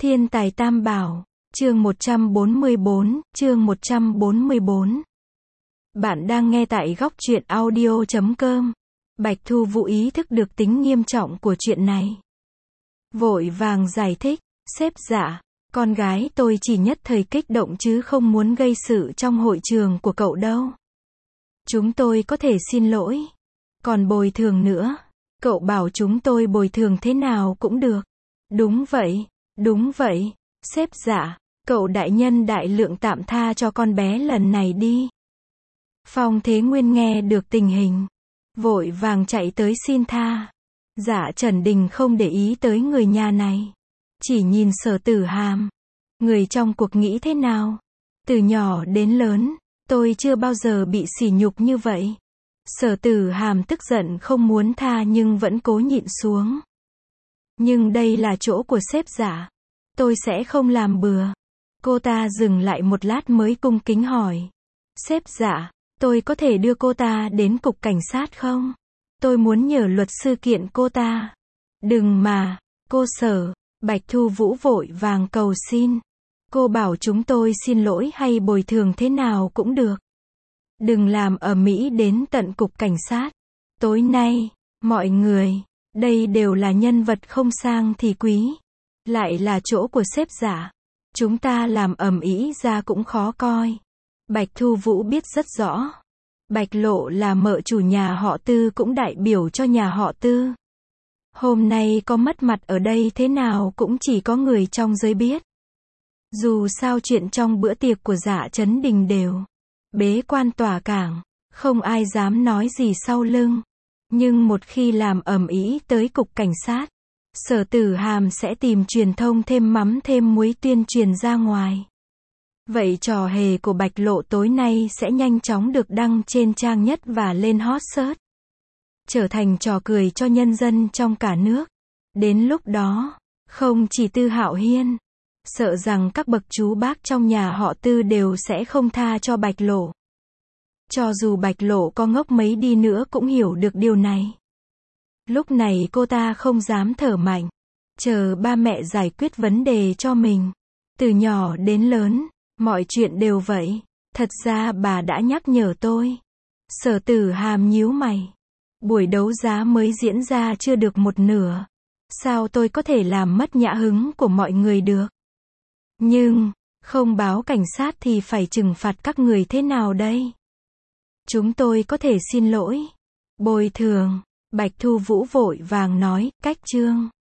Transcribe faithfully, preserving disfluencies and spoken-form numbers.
Thiên tài tam bảo, chương một trăm bốn mươi bốn, chương một trăm bốn mươi bốn. Bạn đang nghe tại góc truyện audio chấm com. Bạch Thu Vũ ý thức được tính nghiêm trọng của chuyện này. Vội vàng giải thích, sếp dạ, con gái tôi chỉ nhất thời kích động chứ không muốn gây sự trong hội trường của cậu đâu. Chúng tôi có thể xin lỗi. Còn bồi thường nữa, cậu bảo chúng tôi bồi thường thế nào cũng được. Đúng vậy, đúng vậy, sếp dạ, cậu đại nhân đại lượng tạm tha cho con bé lần này đi. Phong Thế Nguyên nghe được tình hình, vội vàng chạy tới xin tha. Dạ Trần Đình không để ý tới người nhà này, chỉ nhìn Sở Tử Hàm. Người trong cuộc nghĩ thế nào? Từ nhỏ đến lớn, tôi chưa bao giờ bị sỉ nhục như vậy. Sở Tử Hàm tức giận không muốn tha nhưng vẫn cố nhịn xuống. Nhưng đây là chỗ của sếp dạ, tôi sẽ không làm bừa. Cô ta dừng lại một lát mới cung kính hỏi. Sếp dạ, tôi có thể đưa cô ta đến cục cảnh sát không? Tôi muốn nhờ luật sư kiện cô ta. Đừng mà, cô Sở, Bạch Thu Vũ vội vàng cầu xin. Cô bảo chúng tôi xin lỗi hay bồi thường thế nào cũng được. Đừng làm ầm ĩ đến tận cục cảnh sát. Tối nay, mọi người, đây đều là nhân vật không sang thì quý. Lại là chỗ của sếp giả. Chúng ta làm ầm ĩ ra cũng khó coi. Bạch Thu Vũ biết rất rõ. Bạch Lộ là mợ chủ nhà họ Tư cũng đại biểu cho nhà họ Tư. Hôm nay có mất mặt ở đây thế nào cũng chỉ có người trong giới biết. Dù sao chuyện trong bữa tiệc của Dạ Trấn Đình đều bế quan tỏa cảng, không ai dám nói gì sau lưng. Nhưng một khi làm ầm ĩ tới cục cảnh sát, Sở Tử Hàm sẽ tìm truyền thông thêm mắm thêm muối tuyên truyền ra ngoài. Vậy trò hề của Bạch Lộ tối nay sẽ nhanh chóng được đăng trên trang nhất và lên hot search. Trở thành trò cười cho nhân dân trong cả nước. Đến lúc đó, không chỉ Tư Hạo Hiên, sợ rằng các bậc chú bác trong nhà họ Tư đều sẽ không tha cho Bạch Lộ. Cho dù Bạch Lộ có ngốc mấy đi nữa cũng hiểu được điều này. Lúc này cô ta không dám thở mạnh, chờ ba mẹ giải quyết vấn đề cho mình. Từ nhỏ đến lớn, mọi chuyện đều vậy. Thật ra bà đã nhắc nhở tôi. Sở Tử Hàm nhíu mày. Buổi đấu giá mới diễn ra chưa được một nửa. Sao tôi có thể làm mất nhã hứng của mọi người được? Nhưng, không báo cảnh sát thì phải trừng phạt các người thế nào đây? Chúng tôi có thể xin lỗi, bồi thường. Bạch Thu Vũ vội vàng nói, cách chương.